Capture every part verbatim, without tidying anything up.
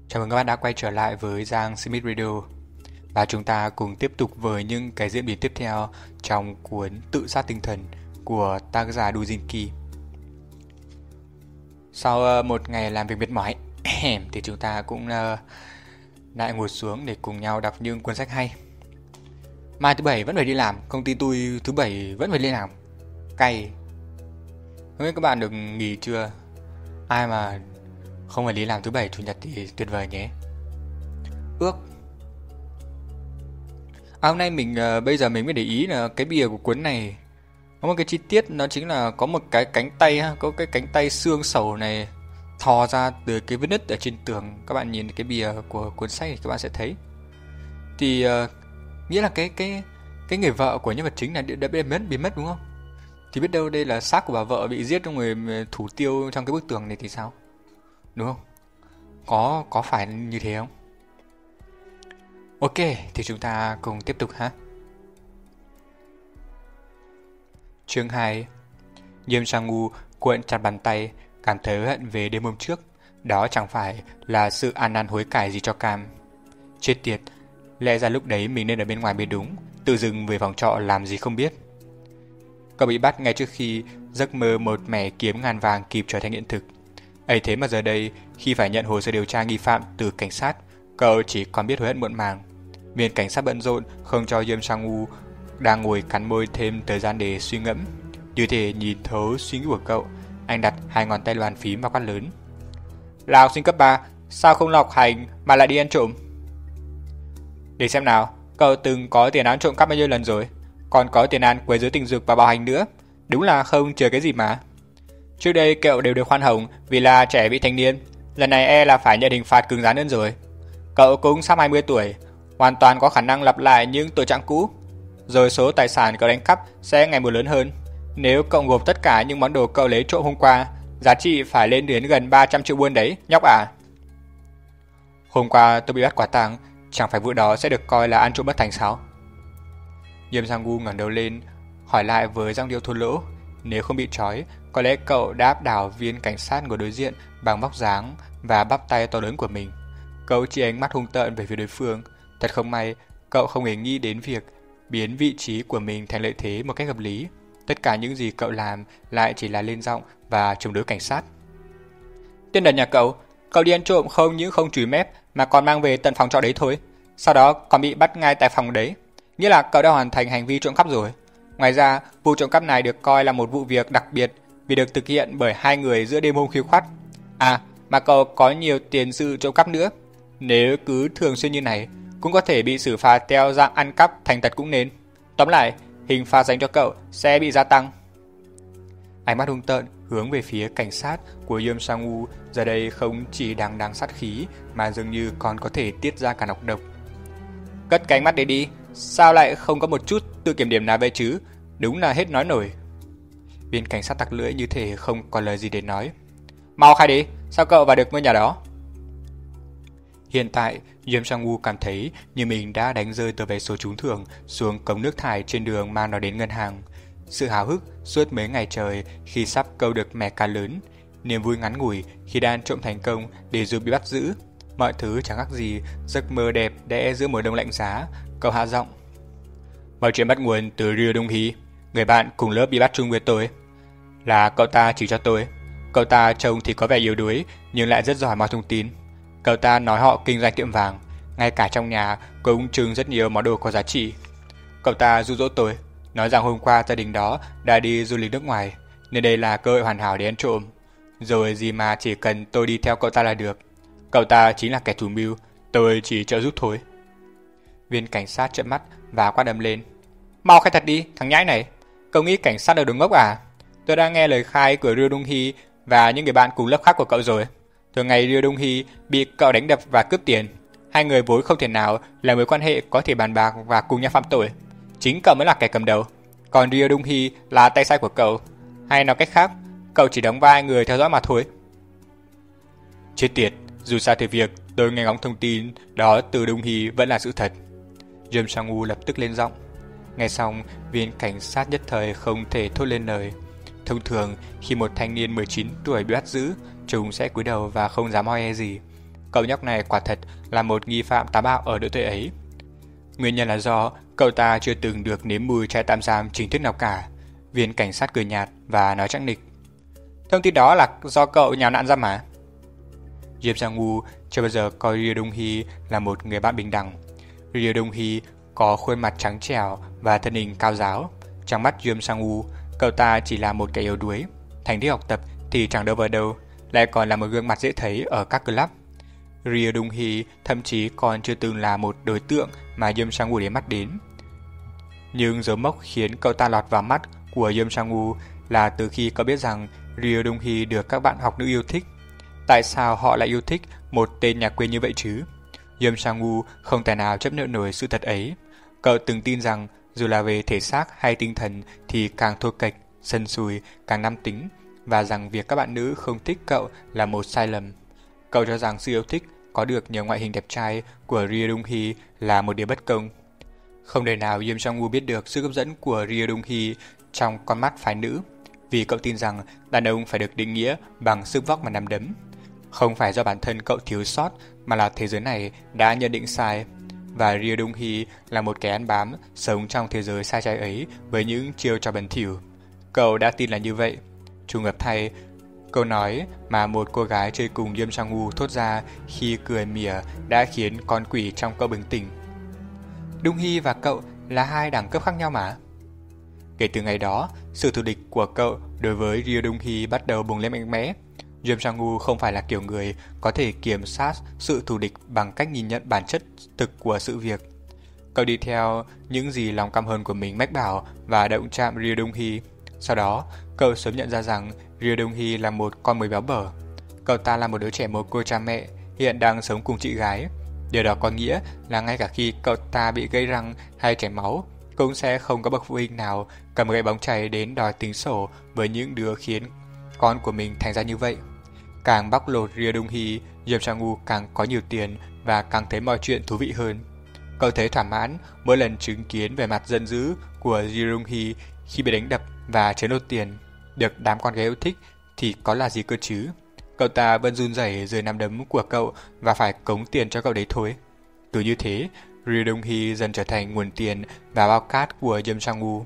Chào mừng các bạn đã quay trở lại với Giang Smith Radio. Và chúng ta cùng tiếp tục với những cái diễn biến tiếp theo trong cuốn Tự sát tinh thần của tác giả Duzinki. Sau một ngày làm việc mệt mỏi thì chúng ta cũng lại ngồi xuống để cùng nhau đọc những cuốn sách hay. Mai thứ bảy vẫn phải đi làm, công ty tôi thứ bảy vẫn phải đi làm. Cay. Không biết các bạn được nghỉ chưa? Ai mà không phải đi làm thứ bảy chủ nhật thì tuyệt vời nhé. Ước à, hôm nay mình uh, bây giờ mình mới để ý là cái bìa của cuốn này có một cái chi tiết, nó chính là có một cái cánh tay ha, có cái cánh tay xương sầu này thò ra từ cái vết nứt ở trên tường. Các bạn nhìn cái bìa của cuốn sách thì các bạn sẽ thấy. Thì uh, nghĩa là cái cái cái người vợ của nhân vật chính này đã bị mất, bị mất đúng không? Thì biết đâu đây là xác của bà vợ bị giết trong người thủ tiêu trong cái bức tường này thì sao? Đúng không? Có có phải như thế không? Ok, thì chúng ta cùng tiếp tục ha. Chương hai. Diêm Sang-woo cuộn chặt bàn tay, cảm thấy hận về đêm hôm trước. Đó chẳng phải là sự ăn năn hối cải gì cho Cam. Chết tiệt, lẽ ra lúc đấy mình nên ở bên ngoài mới đúng, tự dưng về phòng trọ làm gì không biết. Cậu bị bắt ngay trước khi giấc mơ một mẻ kiếm ngàn vàng kịp trở thành hiện thực. Ấy thế mà giờ đây, khi phải nhận hồ sơ điều tra nghi phạm từ cảnh sát, cậu chỉ còn biết hối hận muộn màng. Viên cảnh sát bận rộn không cho Diêm Sang-woo đang ngồi cắn môi thêm thời gian để suy ngẫm. Như thể nhìn thấu suy nghĩ của cậu, anh đặt hai ngón tay bàn phím và quát lớn. Là học sinh cấp ba, sao không lọc hành mà lại đi ăn trộm? Để xem nào, cậu từng có tiền án trộm cắp bao nhiêu lần rồi? Còn có tiền án quấy rối tình dục và bạo hành nữa. Đúng là không chừa cái gì mà. Trước đây cậu đều được khoan hồng vì là trẻ vị thành niên. Lần này e là phải nhận hình phạt cứng rắn hơn rồi. Cậu cũng sắp hai mươi tuổi, hoàn toàn có khả năng lặp lại những tội trạng cũ. Rồi số tài sản cậu đánh cắp sẽ ngày một lớn hơn. Nếu cậu gộp tất cả những món đồ cậu lấy trộm hôm qua, giá trị phải lên đến gần ba trăm triệu won đấy, nhóc à. Hôm qua tôi bị bắt quả tang, chẳng phải vụ đó sẽ được coi là ăn trộm bất thành sao? Diêm Sang-woo ngẩng đầu lên, hỏi lại với giọng điệu thô lỗ. Nếu không bị trói, có lẽ cậu đã áp đảo viên cảnh sát ngồi đối diện bằng vóc dáng và bắp tay to lớn của mình. Cậu chỉ ánh mắt hung tợn về phía đối phương. Thật không may, cậu không hề nghĩ đến việc biến vị trí của mình thành lợi thế một cách hợp lý. Tất cả những gì cậu làm lại chỉ là lên giọng và chống đối cảnh sát. Tên đần nhà cậu, cậu đi ăn trộm không những không chùi mép mà còn mang về tận phòng trọ đấy thôi. Sau đó còn bị bắt ngay tại phòng đấy. Nghĩa là cậu đã hoàn thành hành vi trộm cắp rồi. Ngoài ra, vụ trộm cắp này được coi là một vụ việc đặc biệt vì được thực hiện bởi hai người giữa đêm hôm khuya khoắt. À, mà cậu có nhiều tiền sự trộm cắp nữa. Nếu cứ thường xuyên như này, cũng có thể bị xử phạt theo dạng ăn cắp thành tật cũng nên. Tóm lại, hình phạt dành cho cậu sẽ bị gia tăng. Ánh mắt hung tợn hướng về phía cảnh sát của Diêm Sang-woo giờ đây không chỉ đằng đằng sát khí mà dường như còn có thể tiết ra cả nọc độc. Cất cái ánh mắt đấy đi, sao lại không có một chút tự kiểm điểm nào vậy chứ? Đúng là hết nói nổi. Viên cảnh sát tặc lưỡi như thể không còn lời gì để nói. Mau khai đi, sao cậu vào được ngôi nhà đó? Hiện tại, Diêm Sang-woo cảm thấy như mình đã đánh rơi tờ vé số trúng thưởng xuống cống nước thải trên đường mang nó đến ngân hàng. Sự háo hức suốt mấy ngày trời khi sắp câu được mẻ cá lớn, niềm vui ngắn ngủi khi đã ăn trộm thành công để rồi bị bắt giữ. Mọi thứ chẳng khác gì giấc mơ đẹp đẽ giữa mùa đông lạnh giá. Cậu hạ giọng. Mọi chuyện bắt nguồn từ Ryo Dong-hee, người bạn cùng lớp bị bắt chung với tôi. Là cậu ta chỉ cho tôi. Cậu ta trông thì có vẻ yếu đuối nhưng lại rất giỏi mọi thông tin. Cậu ta nói họ kinh doanh tiệm vàng, ngay cả trong nhà cũng trưng rất nhiều món đồ có giá trị. Cậu ta dụ dỗ tôi, nói rằng hôm qua gia đình đó đã đi du lịch nước ngoài, nên đây là cơ hội hoàn hảo để ăn trộm. Rồi gì mà chỉ cần tôi đi theo cậu ta là được. Cậu ta chính là kẻ chủ mưu, tôi chỉ trợ giúp thôi. Viên cảnh sát trợn mắt và quát đầm lên. Mau khai thật đi, thằng nhãi này. Cậu nghĩ cảnh sát là đồ ngốc à? Tôi đã nghe lời khai của Ryo Dong-hee và những người bạn cùng lớp khác của cậu rồi. Thường ngày Ryo Dong-hee bị cậu đánh đập và cướp tiền. Hai người vốn không thể nào là mối quan hệ có thể bàn bạc và cùng nhau phạm tội. Chính cậu mới là kẻ cầm đầu. Còn Ryo Dong-hee là tay sai của cậu. Hay nói cách khác, cậu chỉ đóng vai người theo dõi mà thôi. Chết tiệt, dù sao thì việc tôi nghe ngóng thông tin đó từ Dong-hee vẫn là sự thật. Diêm Sang-woo lập tức lên giọng. Nghe xong, viên cảnh sát nhất thời không thể thốt lên lời. Thông thường, khi một thanh niên mười chín tuổi bị bắt giữ, chúng sẽ cúi đầu và không dám hoi e gì. Cậu nhóc này quả thật là một nghi phạm táo bạo ở độ tuổi ấy. Nguyên nhân là do cậu ta chưa từng được nếm mùi trại tạm giam chính thức nào cả. Viên cảnh sát cười nhạt và nói chắc nịch. Thông tin đó là do cậu nhào nạn ra mà. Diêm Sang-woo chưa bao giờ coi Ryo Dong-hee là một người bạn bình đẳng. Ryo Dong-hee có khuôn mặt trắng trẻo và thân hình cao ráo. Trong mắt Diêm Sang-woo, cậu ta chỉ là một kẻ yếu đuối. Thành tích học tập thì chẳng đâu vào đâu, lại còn là một gương mặt dễ thấy ở các club. Ryo Dong-hee thậm chí còn chưa từng là một đối tượng mà Diêm Sang-woo để mắt đến. Nhưng dấu mốc khiến cậu ta lọt vào mắt của Diêm Sang-woo là từ khi cậu biết rằng Ryo Dong-hee được các bạn học nữ yêu thích. Tại sao họ lại yêu thích một tên nhà quê như vậy chứ? Diêm Sang-woo không thể nào chấp nhận nổi sự thật ấy. Cậu từng tin rằng dù là về thể xác hay tinh thần thì càng thô kệch, sần sùi, càng nam tính, và rằng việc các bạn nữ không thích cậu là một sai lầm. Cậu cho rằng sự yêu thích có được nhờ ngoại hình đẹp trai của Ryo Dong-hee là một điều bất công. Không đời nào Diêm Sang-woo biết được sự hấp dẫn của Ryo Dong-hee trong con mắt phái nữ, vì cậu tin rằng đàn ông phải được định nghĩa bằng sức vóc và nắm đấm. Không phải do bản thân cậu thiếu sót, mà là thế giới này đã nhận định sai. Và Ryo Dong-hee là một kẻ ăn bám, sống trong thế giới sai trái ấy với những chiêu trò bẩn thỉu. Cậu đã tin là như vậy. Trùng hợp thay, câu nói mà một cô gái chơi cùng Diêm Sang-woo thốt ra khi cười mỉa đã khiến con quỷ trong cậu bừng tỉnh. Dong-hee và cậu là hai đẳng cấp khác nhau mà. Kể từ ngày đó, sự thù địch của cậu đối với Ryo Dong-hee bắt đầu bùng lên mạnh mẽ. Diêm Sang-woo không phải là kiểu người có thể kiểm soát sự thù địch bằng cách nhìn nhận bản chất thực của sự việc. Cậu đi theo những gì lòng căm hờn của mình mách bảo và động chạm Ryo Dong-hee. Sau đó, cậu sớm nhận ra rằng Ryo Dong-hee là một con mới béo bở. Cậu ta là một đứa trẻ mồ côi cha mẹ, hiện đang sống cùng chị gái. Điều đó có nghĩa là ngay cả khi cậu ta bị gãy răng hay chảy máu, cũng sẽ không có bậc phụ huynh nào cầm gậy bóng chày đến đòi tính sổ với những đứa khiến con của mình thành ra như vậy. Càng bóc lột Ryo Dong-hee, Diêm Sang-woo càng có nhiều tiền và càng thấy mọi chuyện thú vị hơn. Cậu thấy thỏa mãn mỗi lần chứng kiến vẻ mặt giận dữ của Ryo Dong-hee khi bị đánh đập và chấn nốt tiền. Được đám con gái yêu thích thì có là gì cơ chứ? Cậu ta vẫn run rẩy dưới nắm đấm của cậu và phải cống tiền cho cậu đấy thôi. Cứ như thế, Ryo Dong-hee dần trở thành nguồn tiền và bao cát của Diêm Sang-woo.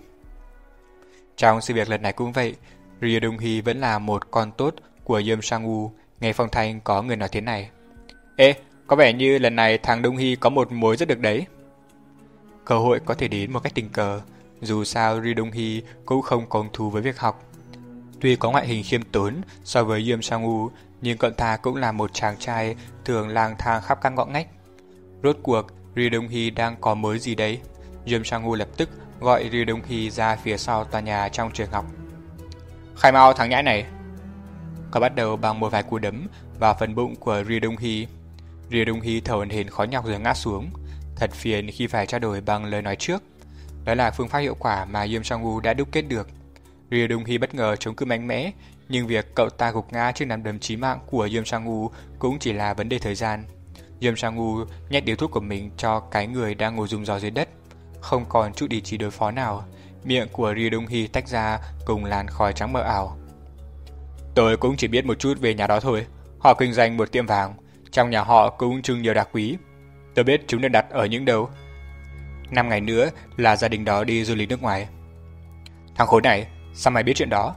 Trong sự việc lần này cũng vậy, Ryo Dong-hee vẫn là một con tốt của Diêm Sang-woo. Nghe phong thanh có người nói thế này. Ê, có vẻ như lần này thằng Dong-hee có một mối rất được đấy. Cơ hội có thể đến một cách tình cờ. Dù sao Ryo Dong-hee cũng không có hứng thú với việc học. Tuy có ngoại hình khiêm tốn so với Diêm Sang-woo, nhưng cậu ta cũng là một chàng trai thường lang thang khắp các ngõ ngách. Rốt cuộc, Ryo Dong-hee đang có mối gì đấy? Diêm Sang-woo lập tức gọi Ryo Dong-hee ra phía sau tòa nhà trong trường học. Khai mau thằng nhãi này. Cậu bắt đầu bằng một vài cú đấm vào phần bụng của Ryo Dong-hee. Ryo Dong-hee thở hổn hển khó nhọc rồi ngã xuống. Thật phiền khi phải trao đổi bằng lời nói trước. Đó là phương pháp hiệu quả mà Diêm Sang-woo đã đúc kết được. Ryo Dong-hee bất ngờ chống cự mạnh mẽ, nhưng việc cậu ta gục ngã trước nắm đấm chí mạng của Diêm Sang-woo cũng chỉ là vấn đề thời gian. Diêm Sang-woo nhét điếu thuốc của mình cho cái người đang ngồi rùng rò dưới đất. Không còn chút ý chí đối phó nào, miệng của Ryo Dong-hee tách ra cùng làn khói trắng mờ ảo. Tôi cũng chỉ biết một chút về nhà đó thôi. Họ kinh doanh một tiệm vàng, trong nhà họ cũng trưng nhiều đá quý. Tôi biết chúng được đặt ở những đâu. Năm ngày nữa là gia đình đó đi du lịch nước ngoài. Thằng khốn này, sao mày biết chuyện đó?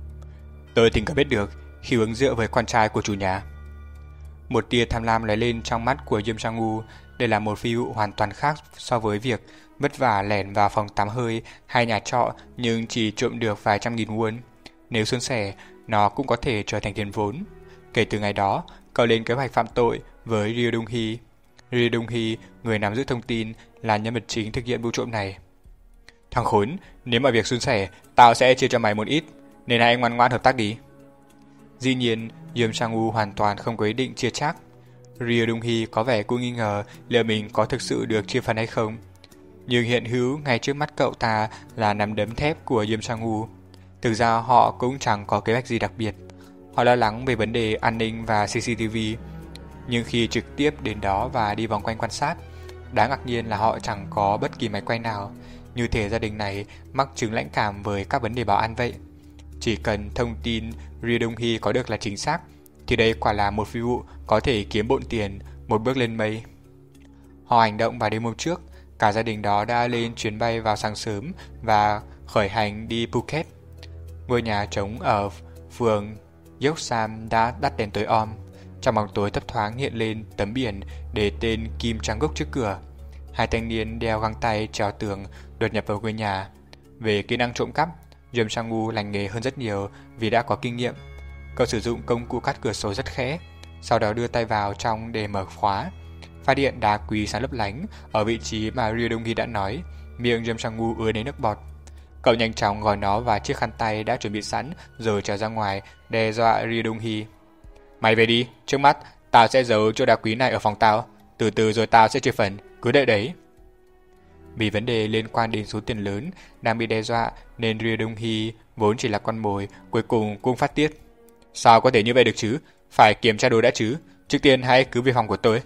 Tôi tình cờ biết được khi uống rượu với con trai của chủ nhà. Một tia tham lam lóe lên trong mắt của Diêm Sang-woo. Đây là một ví dụ hoàn toàn khác so với việc vất vả lẻn vào phòng tắm hơi hay nhà trọ nhưng chỉ trộm được vài trăm nghìn won. Nếu suôn sẻ, nó cũng có thể trở thành tiền vốn. Kể từ ngày đó, cậu lên kế hoạch phạm tội với Ryo Dong-hee. Ryo Dong-hee, người nắm giữ thông tin, là nhân vật chính thực hiện vụ trộm này. Thằng khốn, nếu mà việc suôn sẻ, tao sẽ chia cho mày một ít, nên hãy ngoan ngoãn hợp tác đi. Dĩ nhiên, Diêm Sang-woo hoàn toàn không có ý định chia chác. Ryo Dong-hee có vẻ cũng nghi ngờ liệu mình có thực sự được chia phần hay không. Nhưng hiện hữu ngay trước mắt cậu ta là nắm đấm thép của Diêm Sang-woo. Thực ra họ cũng chẳng có kế hoạch gì đặc biệt. Họ lo lắng về vấn đề an ninh và xê xê tê vê. Nhưng khi trực tiếp đến đó và đi vòng quanh quan sát, đáng ngạc nhiên là họ chẳng có bất kỳ máy quay nào. Như thể gia đình này mắc chứng lãnh cảm với các vấn đề bảo an vậy. Chỉ cần thông tin Ryo Dong-hee có được là chính xác, thì đây quả là một phi vụ có thể kiếm bộn tiền, một bước lên mây. Họ hành động vào đêm hôm trước, cả gia đình đó đã lên chuyến bay vào sáng sớm và khởi hành đi Phuket. Ngôi nhà trống ở phường Yeoksam đã đắt đèn tối om. Trong bóng tối thấp thoáng hiện lên tấm biển để tên Kim Trang Gúc trước cửa. Hai thanh niên đeo găng tay trèo tường đột nhập vào ngôi nhà. Về kỹ năng trộm cắp, Yum Sang-woo lành nghề hơn rất nhiều vì đã có kinh nghiệm. Cậu sử dụng công cụ cắt cửa sổ rất khẽ, sau đó đưa tay vào trong để mở khóa. Phát điện đá quý sáng lấp lánh ở vị trí mà Ryo Dong-hee đã nói, miệng Yum Sang-woo ứa đến nước bọt. Cậu nhanh chóng gói nó vào chiếc khăn tay đã chuẩn bị sẵn rồi trèo ra ngoài đe dọa Ryo Dong-hee. Mày về đi, trước mắt tao sẽ giấu chỗ đá quý này ở phòng tao, từ từ rồi tao sẽ chia phần, cứ đợi đấy. Vì vấn đề liên quan đến số tiền lớn đang bị đe dọa nên Ryo Dong-hee vốn chỉ là con mồi, cuối cùng cũng phát tiết. Sao có thể như vậy được chứ? Phải kiểm tra đồ đã chứ. Trước tiên hãy cứ về phòng của tôi.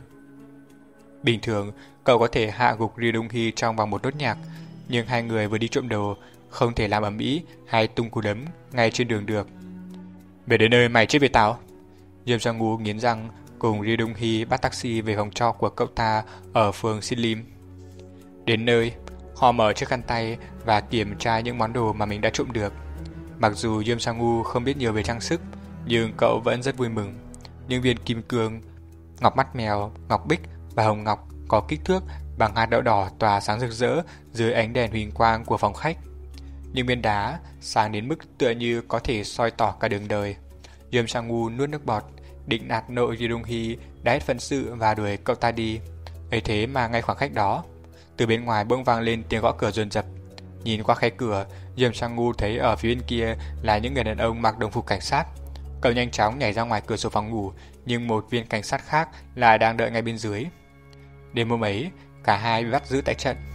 Bình thường, cậu có thể hạ gục Ryo Dong-hee trong vòng một nốt nhạc, nhưng hai người vừa đi trộm đồ, không thể làm ầm ĩ hay tung cú đấm ngay trên đường được. Về đến nơi mày chết với tao. Yum Sang-woo nghiến răng cùng Ryo Dong-hee bắt taxi về phòng trọ của cậu ta ở phường Sinlim. Đến nơi, họ mở chiếc khăn tay và kiểm tra những món đồ mà mình đã trộm được. Mặc dù Yum Sang-woo không biết nhiều về trang sức, nhưng cậu vẫn rất vui mừng. Những viên kim cương, ngọc mắt mèo, ngọc bích và hồng ngọc có kích thước bằng hạt đậu đỏ tỏa sáng rực rỡ dưới ánh đèn huỳnh quang của phòng khách. Những viên đá sáng đến mức tựa như có thể soi tỏ cả đường đời. Yum Sang-woo nuốt nước bọt, định nạt nộ Ryo Dong-hee đã hết phận sự và đuổi cậu ta đi. Ấy thế mà ngay khoảng khách đó, từ bên ngoài bỗng vang lên tiếng gõ cửa dồn dập. Nhìn qua khe cửa, Yum Sang-woo thấy ở phía bên kia là những người đàn ông mặc đồng phục cảnh sát. Cậu nhanh chóng nhảy ra ngoài cửa sổ phòng ngủ, nhưng một viên cảnh sát khác lại đang đợi ngay bên dưới. Đêm hôm ấy, cả hai bị bắt giữ tại trận.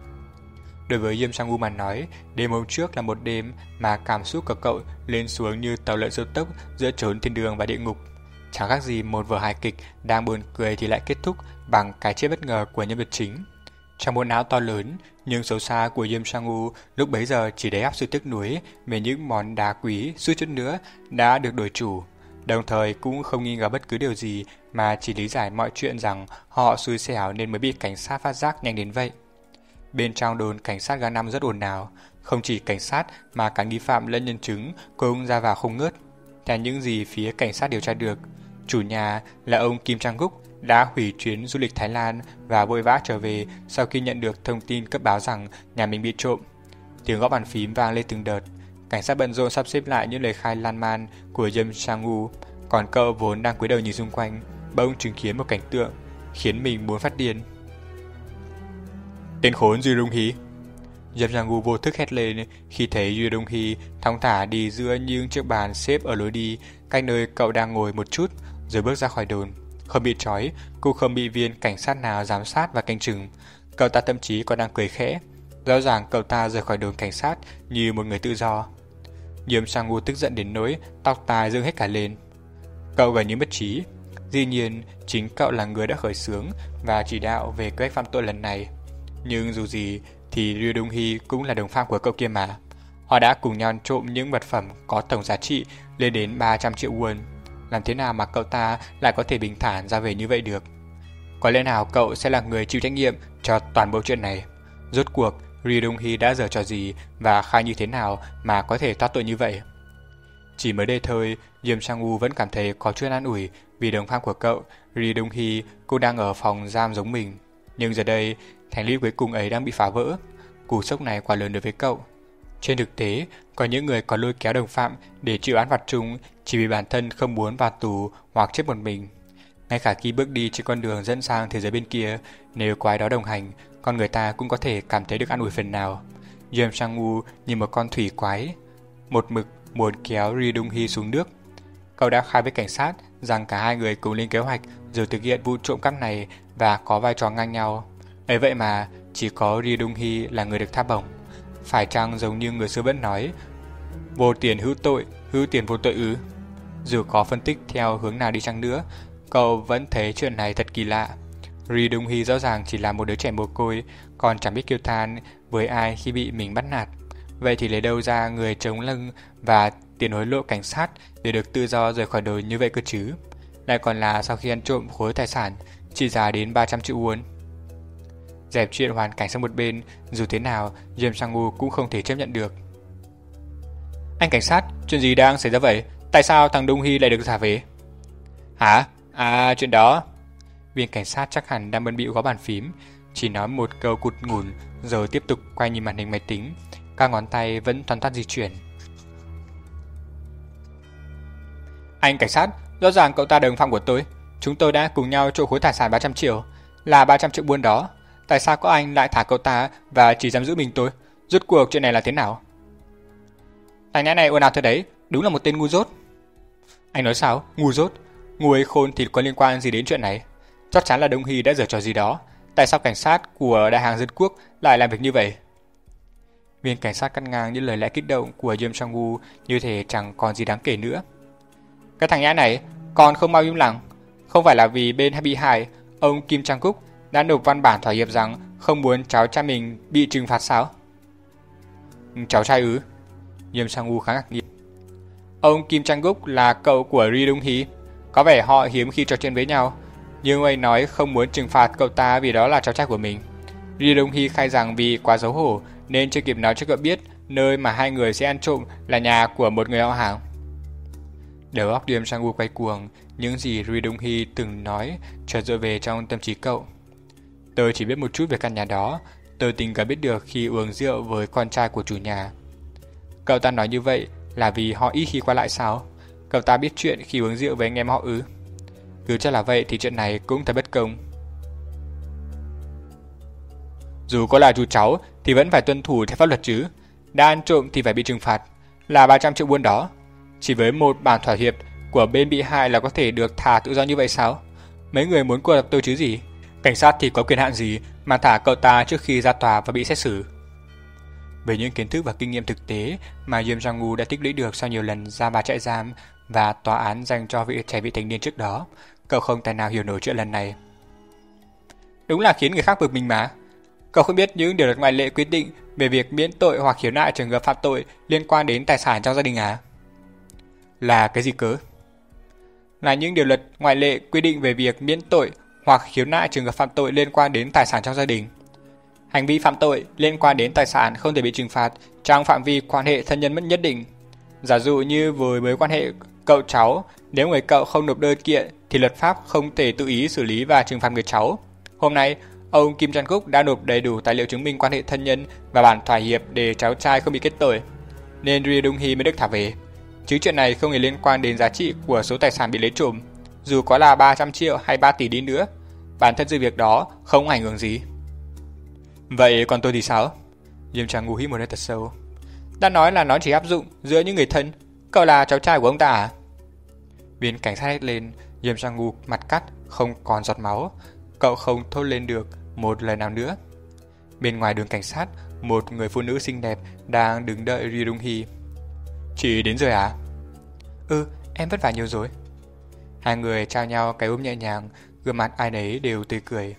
Đối với Yum Sang-woo mà nói, đêm hôm trước là một đêm mà cảm xúc của cậu lên xuống như tàu lượn siêu tốc giữa chốn thiên đường và địa ngục. Chẳng khác gì một vở hài kịch đang buồn cười thì lại kết thúc bằng cái chết bất ngờ của nhân vật chính. Trong bộ não to lớn nhưng xấu xa của Yum Sang-woo lúc bấy giờ chỉ đầy ắp sự tiếc nuối về những món đá quý suýt chút nữa đã được đổi chủ, đồng thời cũng không nghi ngờ bất cứ điều gì mà chỉ lý giải mọi chuyện rằng họ xui xẻo nên mới bị cảnh sát phát giác nhanh đến vậy. Bên trong đồn cảnh sát ga năm rất ồn ào, không chỉ cảnh sát mà cả nghi phạm lẫn nhân chứng cũng ra vào không ngớt. Theo những gì phía cảnh sát điều tra được, chủ nhà là ông Kim Trang Gúc đã hủy chuyến du lịch Thái Lan và vội vã trở về sau khi nhận được thông tin cấp báo rằng nhà mình bị trộm. Tiếng gõ bàn phím vang lên từng đợt. Cảnh sát bận rộn sắp xếp lại những lời khai lan man của Yum Sang-woo, còn cậu vốn đang cúi đầu nhìn xung quanh, bỗng chứng kiến một cảnh tượng khiến mình muốn phát điên. Tên khốn Ryo Dong-hee! Yum Sang-woo vô thức hét lên khi thấy Ryo Dong-hee thong thả đi giữa những chiếc bàn xếp ở lối đi cách nơi cậu đang ngồi một chút, rồi bước ra khỏi đồn. Không bị trói, cũng không bị viên cảnh sát nào giám sát và canh chừng. Cậu ta thậm chí còn đang cười khẽ. Rõ ràng cậu ta rời khỏi đồn cảnh sát như một người tự do. Yum Sang-woo tức giận đến nỗi tóc tai dựng hết cả lên. Cậu gần như mất trí. Dĩ nhiên, chính cậu là người đã khởi xướng và chỉ đạo về kế hoạch phạm tội lần này. Nhưng dù gì thì Ryo Dong-hee cũng là đồng phạm của cậu kia mà. Họ đã cùng nhau trộm những vật phẩm có tổng giá trị lên đến ba trăm triệu won. Làm thế nào mà cậu ta lại có thể bình thản ra về như vậy được? Có lẽ nào cậu sẽ là người chịu trách nhiệm cho toàn bộ chuyện này? Rốt cuộc, Ryo Dong-hee đã giở trò gì và khai như thế nào mà có thể thoát tội như vậy? Chỉ mới đây thôi, Yum Sang-woo vẫn cảm thấy có chút an ủi vì đồng phạm của cậu, Ryo Dong-hee, cũng đang ở phòng giam giống mình. Nhưng giờ đây, thành lũy cuối cùng ấy đang bị phá vỡ. Cú sốc này quá lớn đối với cậu. Trên thực tế, có những người còn lôi kéo đồng phạm để chịu án phạt chung chỉ vì bản thân không muốn vào tù hoặc chết một mình. Ngay cả khi bước đi trên con đường dẫn sang thế giới bên kia, nếu có ai đó đồng hành, con người ta cũng có thể cảm thấy được an ủi phần nào. Yum Sang-woo như một con thủy quái, một mực muốn kéo Ryo Dong-hee xuống nước. Cậu đã khai với cảnh sát rằng cả hai người cùng lên kế hoạch rồi thực hiện vụ trộm cắp này và có vai trò ngang nhau. Ấy vậy mà chỉ có Ryo Dong-hee là người được tha bổng. Phải chăng giống như người xưa vẫn nói, vô tiền hữu tội, hữu tiền vô tội ư? Dù có phân tích theo hướng nào đi chăng nữa, cậu vẫn thấy chuyện này thật kỳ lạ. Ryo Dong-hee rõ ràng chỉ là một đứa trẻ mồ côi, còn chẳng biết kêu than với ai khi bị mình bắt nạt. Vậy thì lấy đâu ra người chống lưng và tiền hối lộ cảnh sát để được tự do rời khỏi đồn như vậy cơ chứ? Lại còn là sau khi ăn trộm khối tài sản trị giá đến ba trăm triệu won. Dẹp chuyện hoàn cảnh sang một bên, dù thế nào, James Sang-woo cũng không thể chấp nhận được. Anh cảnh sát, chuyện gì đang xảy ra vậy? Tại sao thằng Dong Hee lại được thả về? Hả? À, chuyện đó. Viên cảnh sát chắc hẳn đang bận bịu gõ bàn phím, chỉ nói một câu cụt ngủn rồi tiếp tục quay nhìn màn hình máy tính, các ngón tay vẫn thoăn thoắt di chuyển. Anh cảnh sát, rõ ràng cậu ta đồng phạm của tôi. Chúng tôi đã cùng nhau trộm khối tài sản ba trăm triệu, là ba trăm triệu won đó. Tại sao có anh lại thả cậu ta và chỉ giam giữ mình tôi? Rốt cuộc chuyện này là thế nào? Thằng nhãi này ồn ào thật đấy, đúng là một tên ngu dốt. Anh nói sao? Ngu dốt? Ngu ấy khôn thì có liên quan gì đến chuyện này? Chắc chắn là Dong Hee đã giở trò gì đó. Tại sao cảnh sát của Đại hàng Dân Quốc lại làm việc như vậy? Viên cảnh sát cắt ngang những lời lẽ kích động của James Sang-woo như thể chẳng còn gì đáng kể nữa. Cái thằng nhãi này còn không mau im lặng. Không phải là vì bên bị hại, ông Kim Chang-guk đã nộp văn bản thỏa hiệp rằng không muốn cháu trai mình bị trừng phạt sao? Cháu trai ư? James Sang-woo khá ngạc nhiên. Ông Kim Chang-guk là cậu của Ri Dong Hee. Có vẻ họ hiếm khi trò chuyện với nhau, nhưng ông ấy nói không muốn trừng phạt cậu ta vì đó là cháu trai của mình. Ri Dong Hee khai rằng vì quá xấu hổ nên chưa kịp nói cho cậu biết nơi mà hai người sẽ ăn trộm là nhà của một người họ hàng. Đầu óc James Sang-woo quay cuồng, những gì Ri Dong Hee từng nói chợt dội về trong tâm trí cậu. Tôi chỉ biết một chút về căn nhà đó, tôi tình cờ biết được khi uống rượu với con trai của chủ nhà. Cậu ta nói như vậy là vì họ ít khi qua lại sao? Cậu ta biết chuyện khi uống rượu với anh em họ ư? Cứ cho là vậy thì chuyện này cũng thật bất công. Dù có là chú cháu thì vẫn phải tuân thủ theo pháp luật chứ. Đã ăn trộm thì phải bị trừng phạt, là ba trăm triệu won đó. Chỉ với một bản thỏa hiệp của bên bị hại là có thể được thả tự do như vậy sao? Mấy người muốn cô lập tôi chứ gì? Cảnh sát thì có quyền hạn gì mà thả cậu ta trước khi ra tòa và bị xét xử? Với những kiến thức và kinh nghiệm thực tế mà James Sang-woo đã tích lũy được sau nhiều lần ra bà trại giam và tòa án dành cho vị trẻ vị thành niên trước đó, cậu không tài nào hiểu nổi chuyện lần này. Đúng là khiến người khác bực mình mà. Cậu không biết những điều luật ngoại lệ quyết định về việc miễn tội hoặc khiếu nại trường hợp phạm tội liên quan đến tài sản trong gia đình à? Là cái gì cơ? Là những điều luật ngoại lệ quy định về việc miễn tội hoặc khiếu nại trường hợp phạm tội liên quan đến tài sản trong gia đình. Hành vi phạm tội liên quan đến tài sản không thể bị trừng phạt trong phạm vi quan hệ thân nhân mất nhất định. Giả dụ như với mối quan hệ cậu cháu, nếu người cậu không nộp đơn kiện thì luật pháp không thể tự ý xử lý và trừng phạt người cháu. Hôm nay, ông Kim Chang-guk đã nộp đầy đủ tài liệu chứng minh quan hệ thân nhân và bản thỏa hiệp để cháu trai không bị kết tội, nên Ri Dong Hee mới được thả về. Chứ chuyện này không hề liên quan đến giá trị của số tài sản bị lấy trộm, dù có là ba trăm triệu hay ba tỷ đi nữa. Bản thân sự việc đó không ảnh hưởng gì. Vậy còn tôi thì sao? James Sang-woo hít một hơi thật sâu. Đã nói là nó chỉ áp dụng giữa những người thân. Cậu là cháu trai của ông ta à? Viên cảnh sát hét lên. James Sang-woo mặt cắt, không còn giọt máu. Cậu không thốt lên được một lời nào nữa. Bên ngoài đường cảnh sát, một người phụ nữ xinh đẹp đang đứng đợi Ri Dong Hee. Chị đến rồi à? Ừ, em vất vả nhiều rồi. Hai người trao nhau cái ôm nhẹ nhàng, gương mặt ai nấy đều tươi cười.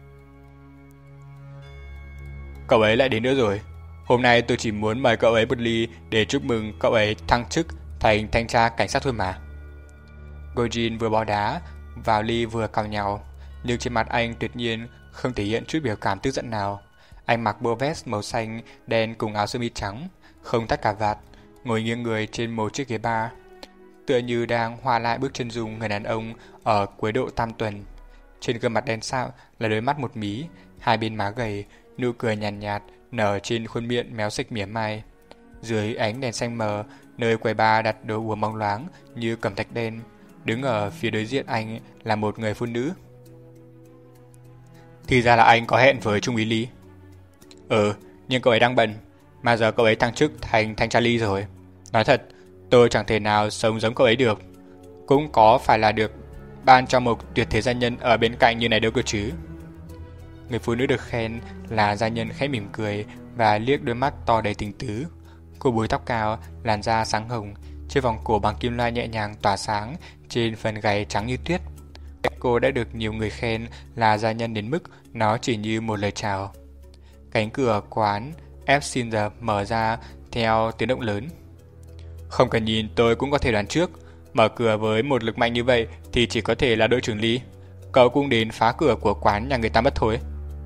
Cậu ấy lại đến nữa rồi. Hôm nay tôi chỉ muốn mời cậu ấy một ly để chúc mừng cậu ấy thăng chức thành thanh tra cảnh sát thôi mà. Gojin vừa bỏ đá vào ly vừa cào nhào, nhưng trên mặt anh tuyệt nhiên không thể hiện chút biểu cảm tức giận nào. Anh mặc bộ vest màu xanh đen cùng áo sơ mi trắng, không thắt cà vạt, ngồi nghiêng người trên một chiếc ghế bar, tựa như đang hòa lại bước chân dung người đàn ông ở cuối độ tam tuần. Trên gương mặt đen sạm là đôi mắt một mí, hai bên má gầy, nụ cười nhàn nhạt, nhạt nở trên khuôn miệng méo xích mỉa mai. Dưới ánh đèn xanh mờ, nơi quầy bar đặt đồ uống bóng loáng như cẩm thạch đen, đứng ở phía đối diện anh là một người phụ nữ. Thì ra là anh có hẹn với Trung úy Lý. Ừ, nhưng cậu ấy đang bận, mà giờ cậu ấy thăng chức thành thanh tra Lý rồi. Nói thật, tôi chẳng thể nào sống giống cậu ấy được. Cũng có phải là được ban cho một tuyệt thế gia nhân ở bên cạnh như này đâu cơ chứ. Người phụ nữ được khen là gia nhân khẽ mỉm cười và liếc đôi mắt to đầy tình tứ. Cô búi tóc cao, làn da sáng hồng, chiếc vòng cổ bằng kim loại nhẹ nhàng tỏa sáng trên phần gáy trắng như tuyết. Cô đã được nhiều người khen là gia nhân đến mức nó chỉ như một lời chào. Cánh cửa quán Epsinder mở ra theo tiếng động lớn. Không cần nhìn tôi cũng có thể đoán trước. Mở cửa với một lực mạnh như vậy thì chỉ có thể là đội trưởng Lee. Cậu cũng đến phá cửa của quán nhà người ta mất thôi.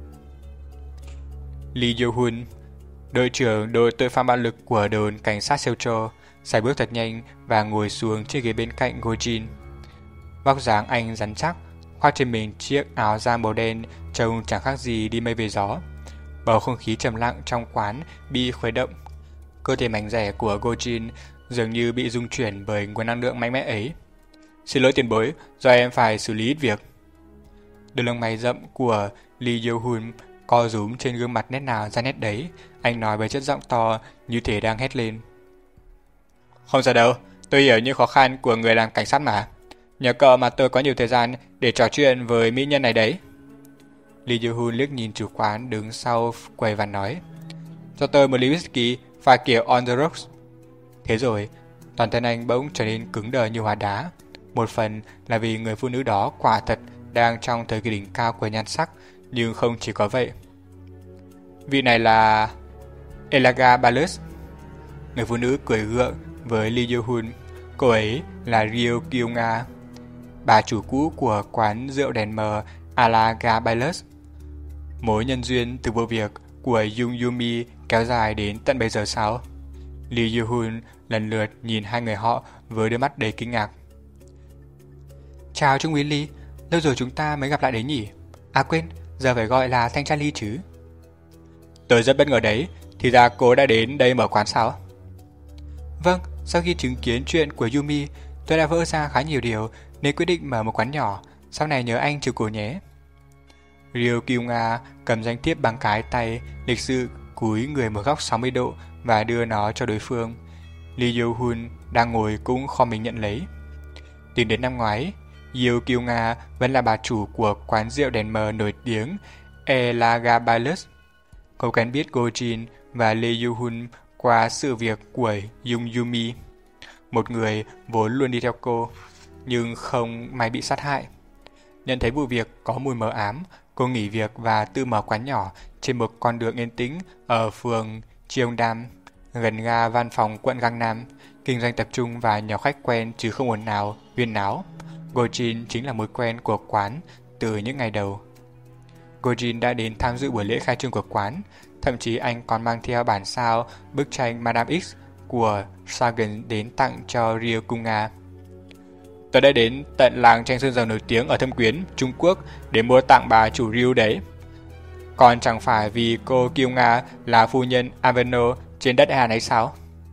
Lee Yo-hun, đội trưởng đội tội phạm bạo lực của đồn cảnh sát Seocho, sải bước thật nhanh và ngồi xuống chiếc ghế bên cạnh Go-jin. Vóc dáng anh rắn chắc, khoác trên mình chiếc áo da màu đen trông chẳng khác gì đi mây về gió. Bầu không khí trầm lặng trong quán bị khuấy động. Cơ thể mảnh dẻ của Go-jin dường như bị rung chuyển bởi nguồn năng lượng mạnh mẽ ấy. Xin lỗi tiền bối, do em phải xử lý ít việc. Đôi lông mày rậm của Lee Yo-hun co rúm trên gương mặt nét nào ra nét đấy. Anh nói với chất giọng to như thể đang hét lên. Không sao đâu, tôi hiểu những khó khăn của người làm cảnh sát mà. Nhờ cậu mà tôi có nhiều thời gian để trò chuyện với mỹ nhân này đấy. Lee Yo-hun liếc nhìn chủ quán đứng sau quầy và nói. Cho tôi một ly whisky, pha kiểu on the rocks. Thế rồi, toàn thân anh bỗng trở nên cứng đờ như hóa đá. Một phần là vì người phụ nữ đó quả thật đang trong thời kỳ đỉnh cao của nhan sắc, nhưng không chỉ có vậy. Vị này là Elaga Balus. Người phụ nữ cười gượng với Lee Yo-hun. Cô ấy là Ryo Kyung-a, bà chủ cũ của quán rượu đèn mờ Elaga Balus. Mối nhân duyên từ vụ việc của Jung Yumi kéo dài đến tận bây giờ sao? Lee Yo-hun lần lượt nhìn hai người họ với đôi mắt đầy kinh ngạc. Chào Trung úy Lee, lâu rồi chúng ta mới gặp lại đấy nhỉ? À quên, giờ phải gọi là thanh tra Lee chứ. Tôi rất bất ngờ đấy, thì ra cô đã đến đây mở quán sao? Vâng, sau khi chứng kiến chuyện của Yumi, tôi đã vỡ ra khá nhiều điều nên quyết định mở một quán nhỏ, sau này nhớ anh chiều cổ nhé. Ryo Kyung-a cầm danh thiếp bằng cái tay, lịch sự cúi người một góc sáu mươi độ và đưa nó cho đối phương. Lee Yo-hun đang ngồi cũng kho mình nhận lấy. Tính đến năm ngoái, Ryo Kyung-a vẫn là bà chủ của quán rượu đèn mờ nổi tiếng Elaga Balus. Cô quen biết Go-jin và Lee Yo-hun qua sự việc của Jung Yumi, một người vốn luôn đi theo cô, nhưng không may bị sát hại. Nhận thấy vụ việc có mùi mờ ám, cô nghỉ việc và tự mở quán nhỏ trên một con đường yên tĩnh ở phường Cheongdam, gần ga văn phòng quận Gangnam, kinh doanh tập trung và nhỏ khách quen chứ không ồn ào, huyên náo. Go-jin chính là mối quen của quán từ những ngày đầu. Go-jin đã đến tham dự buổi lễ khai trương của quán, thậm chí anh còn mang theo bản sao bức tranh Madame X của Sagan đến tặng cho Ryo Kyung-a. Tôi đã đến tận làng tranh sơn dầu nổi tiếng ở Thâm Quyến, Trung Quốc để mua tặng bà chủ Ryu đấy. Còn chẳng phải vì cô Kyung-a là phu nhân Aveno trên đất Hàn ấy sao?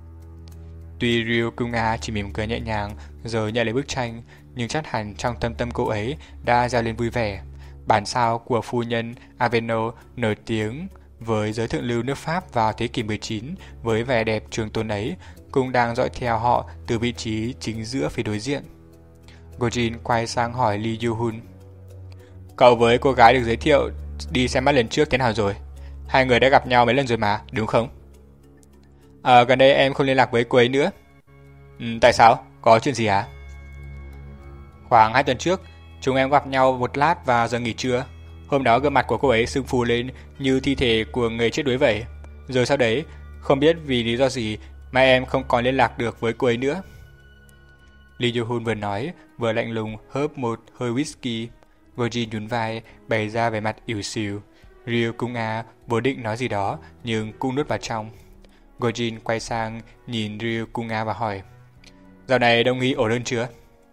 Tuy Ryo Kyung-a chỉ mỉm cười nhẹ nhàng rồi nhận lấy bức tranh, nhưng chắc hẳn trong tâm tâm cô ấy đã reo lên vui vẻ. Bản sao của phu nhân Aveno nổi tiếng với giới thượng lưu nước Pháp vào thế kỷ mười chín với vẻ đẹp trường tồn ấy cũng đang dõi theo họ từ vị trí chính giữa phía đối diện. Go-jin quay sang hỏi Lee Yo-hun. Cậu với cô gái được giới thiệu đi xem mắt lần trước thế nào rồi? Hai người đã gặp nhau mấy lần rồi mà, đúng không? À, gần đây em không liên lạc với cô ấy nữa. Ừ, tại sao? Có chuyện gì hả? Khoảng hai tuần trước, chúng em gặp nhau một lát vào giờ nghỉ trưa. Hôm đó gương mặt của cô ấy sưng phù lên như thi thể của người chết đuối vậy. Rồi sau đấy, không biết vì lý do gì mà em không còn liên lạc được với cô ấy nữa. Lee Yo-hun vừa nói, vừa lạnh lùng hớp một hơi whisky. Go-jin nhún vai, bày ra vẻ mặt ỉu xìu. Ryo Kyung-a vốn định nói gì đó, nhưng cũng nuốt vào trong. Go-jin quay sang nhìn Ryo Kyung-a và hỏi. Dạo này Đông Hy ổn hơn chưa?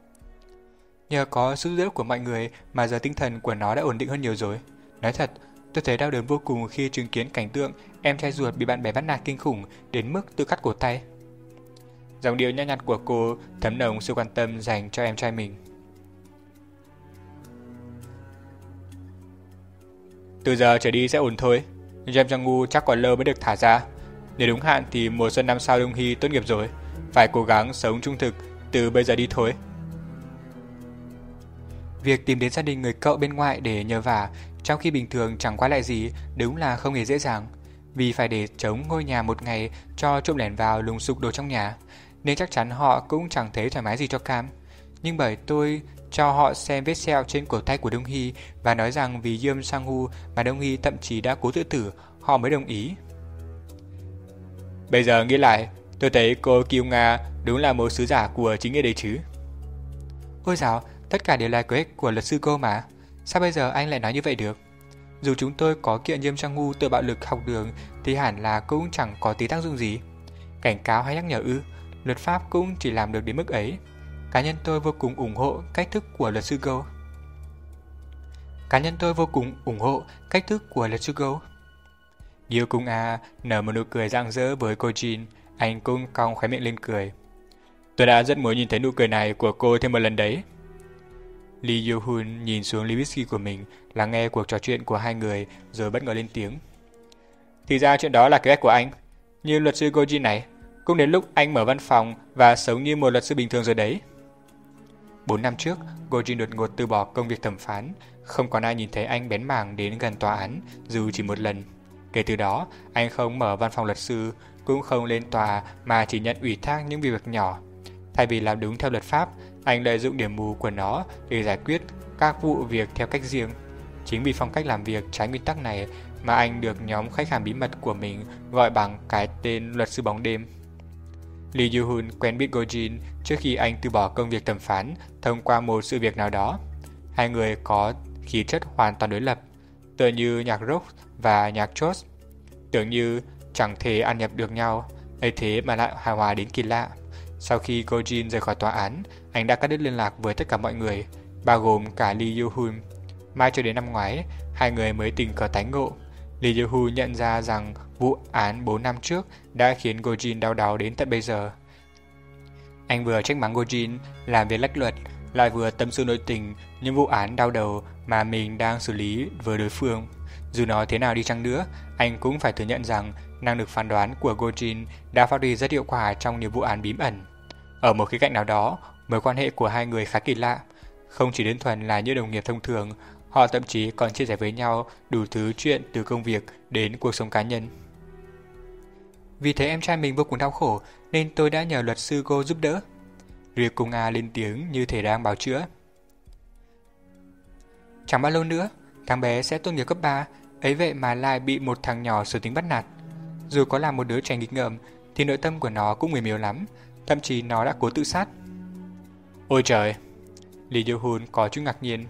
Nhờ có sự giúp đỡ của mọi người mà giờ tinh thần của nó đã ổn định hơn nhiều rồi. Nói thật, tôi thấy đau đớn vô cùng khi chứng kiến cảnh tượng em trai ruột bị bạn bè bắt nạt kinh khủng đến mức tự cắt cổ tay. Giọng điệu nhã nhặn của cô thấm nồng sự quan tâm dành cho em trai mình. Từ giờ trở đi sẽ ổn thôi. James Jang-woo chắc còn lâu mới được thả ra. Nếu đúng hạn thì mùa xuân năm sau Đông Hy tốt nghiệp rồi. Phải cố gắng sống trung thực từ bây giờ đi thôi. Việc tìm đến gia đình người cậu bên ngoại để nhờ vả trong khi bình thường chẳng qua lại gì đúng là không hề dễ dàng. Vì phải để trống ngôi nhà một ngày cho trộm lẻn vào lùng sục đồ trong nhà, nên chắc chắn họ cũng chẳng thấy thoải mái gì cho cam. Nhưng bởi tôi cho họ xem vết sẹo trên cổ tay của Đông Hy và nói rằng vì Yeom Sang-woo mà Đông Hy thậm chí đã cố tự tử, họ mới đồng ý. Bây giờ nghĩ lại, Tôi thấy cô Kiêu Nga đúng là một sứ giả của chính nghĩa đấy chứ. Ôi dào, tất cả đều là kế hoạch của luật sư cô mà. Sao bây giờ anh lại nói như vậy được? Dù chúng tôi có kiện Diêm Sang Ngu tội bạo lực học đường thì hẳn là cũng chẳng có tí tác dụng gì. Cảnh cáo hay nhắc nhở ư, luật pháp cũng chỉ làm được đến mức ấy. Cá nhân tôi vô cùng ủng hộ cách thức của luật sư Go. Cá nhân tôi vô cùng ủng hộ cách thức của luật sư Go. Diêu Cung A nở một nụ cười rạng rỡ với cô Jin, anh cũng cong khóe miệng lên cười. Tôi đã rất muốn nhìn thấy nụ cười này của cô thêm một lần đấy. Lee Yo-hun nhìn xuống ly whisky của mình, lắng nghe cuộc trò chuyện của hai người rồi bất ngờ lên tiếng. Thì ra chuyện đó là kế hoạch của anh. Như luật sư Go Jin này, cũng đến lúc anh mở văn phòng và sống như một luật sư bình thường rồi đấy. Bốn năm trước, Go Jin đột ngột từ bỏ công việc thẩm phán, không còn ai nhìn thấy anh bén mảng đến gần tòa án dù chỉ một lần. Kể từ đó, anh không mở văn phòng luật sư, cũng không lên tòa mà chỉ nhận ủy thác những việc nhỏ. Thay vì làm đúng theo luật pháp, anh lợi dụng điểm mù của nó để giải quyết các vụ việc theo cách riêng. Chính vì phong cách làm việc trái nguyên tắc này mà anh được nhóm khách hàng bí mật của mình gọi bằng cái tên luật sư bóng đêm. Lee Yoo-hun quen biết Go Jin trước khi anh từ bỏ công việc thẩm phán thông qua một sự việc nào đó. Hai người có khí chất hoàn toàn đối lập, tựa như nhạc rock và nhạc chốt. Tưởng như chẳng thể ăn nhập được nhau, ấy thế mà lại hài hòa đến kỳ lạ. Sau khi Go Jin rời khỏi tòa án, anh đã cắt đứt liên lạc với tất cả mọi người, bao gồm cả Lee Yoo-hun. Mai cho đến năm ngoái, hai người mới tình cờ tái ngộ. Lee Yoo-hun nhận ra rằng vụ án bốn năm trước đã khiến Go Jin đau đáu đến tận bây giờ. Anh vừa trách mắng Go Jin làm việc lách luật, lại vừa tâm sự nội tình những vụ án đau đầu mà mình đang xử lý với đối phương. Dù nói thế nào đi chăng nữa, anh cũng phải thừa nhận rằng năng lực phán đoán của Go Jin đã phát huy rất hiệu quả trong nhiều vụ án bí ẩn. Ở một khía cạnh nào đó, mối quan hệ của hai người khá kỳ lạ. Không chỉ đơn thuần là như đồng nghiệp thông thường, họ thậm chí còn chia sẻ với nhau đủ thứ chuyện từ công việc đến cuộc sống cá nhân. Vì thế em trai mình vô cùng đau khổ nên tôi đã nhờ luật sư Go giúp đỡ. Ryu Cung A lên tiếng như thể đang bào chữa. Chẳng bao lâu nữa, thằng bé sẽ tốt nghiệp cấp ba, ấy vậy mà lại bị một thằng nhỏ xấu tính bắt nạt. Dù có là một đứa trẻ nghịch ngợm thì nội tâm của nó cũng mềm yếu lắm, thậm chí nó đã cố tự sát. Ôi trời! Lee Yoo-hun có chút ngạc nhiên.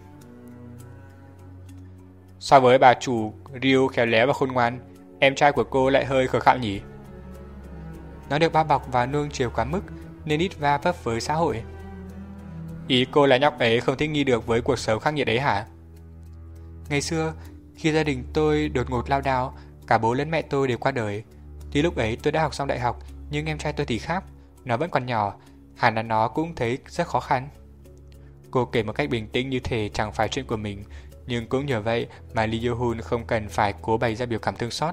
So với bà chủ Ryu khéo léo và khôn ngoan, em trai của cô lại hơi khờ khạo nhỉ? Nó được bao bọc và nuông chiều quá mức nên ít va vấp với xã hội. Ý cô là nhóc ấy không thích nghi được với cuộc sống khắc nghiệt ấy hả? Ngày xưa, khi gia đình tôi đột ngột lao đao, cả bố lẫn mẹ tôi đều qua đời. Thì lúc ấy tôi đã học xong đại học, nhưng em trai tôi thì khác. Nó vẫn còn nhỏ, hẳn là nó cũng thấy rất khó khăn. Cô kể một cách bình tĩnh như thể chẳng phải chuyện của mình, nhưng cũng nhờ vậy mà Lee Yoo-hun không cần phải cố bày ra biểu cảm thương xót.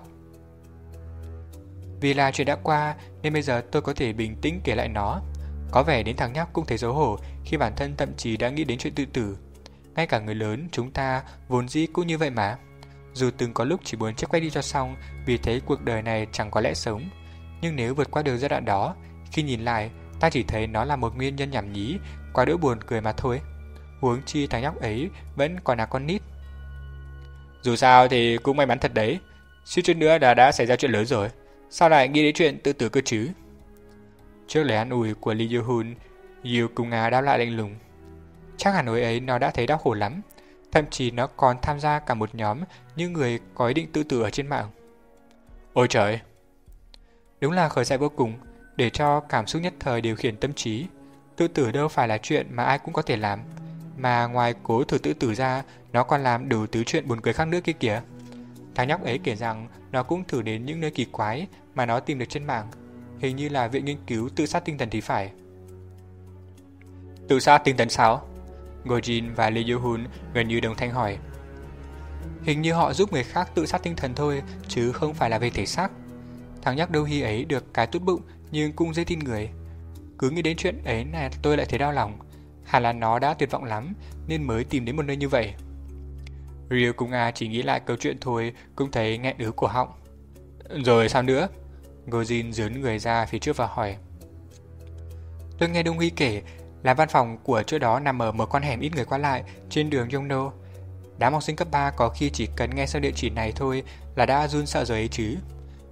Vì là chuyện đã qua nên bây giờ tôi có thể bình tĩnh kể lại nó. Có vẻ đến thằng nhóc cũng thấy xấu hổ khi bản thân thậm chí đã nghĩ đến chuyện tự tử. Ngay cả người lớn chúng ta vốn dĩ cũng như vậy mà. Dù từng có lúc chỉ muốn chết quay đi cho xong vì thấy cuộc đời này chẳng có lẽ sống, nhưng nếu vượt qua được giai đoạn đó, khi nhìn lại ta chỉ thấy nó là một nguyên nhân nhảm nhí, quá đỗi buồn cười mà thôi. Huống chi thằng nhóc ấy vẫn còn là con nít. Dù sao thì cũng may mắn thật đấy, suýt chút nữa đã đã xảy ra chuyện lớn rồi, sao lại nghĩ đến chuyện tự tử cơ chứ? Trước lời an ủi của Lee Yoo-hun, Ryu Cung A đáp lại lạnh lùng. Chắc hẳn hồi ấy nó đã thấy đau khổ lắm, thậm chí nó còn tham gia cả một nhóm những người có ý định tự tử ở trên mạng. Ôi trời! Đúng là khởi dại vô cùng, để cho cảm xúc nhất thời điều khiển tâm trí. Tự tử đâu phải là chuyện mà ai cũng có thể làm, mà ngoài cố thử tự tử ra, nó còn làm đủ thứ chuyện buồn cười khác nữa kia kìa. Thằng nhóc ấy kể rằng nó cũng thử đến những nơi kỳ quái mà nó tìm được trên mạng, hình như là viện nghiên cứu tự sát tinh thần thì phải. Tự sát tinh thần sao? Go Jin và Lee Yoo-hun gần như đồng thanh hỏi. Hình như họ giúp người khác tự sát tinh thần thôi, chứ không phải là về thể xác. Thằng nhóc đâu hi ấy được cái tốt bụng nhưng cũng dễ tin người. Cứ nghĩ đến chuyện ấy là tôi lại thấy đau lòng. Hẳn là nó đã tuyệt vọng lắm nên mới tìm đến một nơi như vậy. Ryu Cung A chỉ nghĩ lại câu chuyện thôi cũng thấy nghẹn ứ cổ họng. Rồi sao nữa? Go Jin dướn người ra phía trước và hỏi. Tôi nghe Đông Huy kể là văn phòng của chỗ đó nằm ở một con hẻm ít người qua lại trên đường Yongno. Đám học sinh cấp ba có khi chỉ cần nghe xong địa chỉ này thôi là đã run sợ rồi ấy chứ.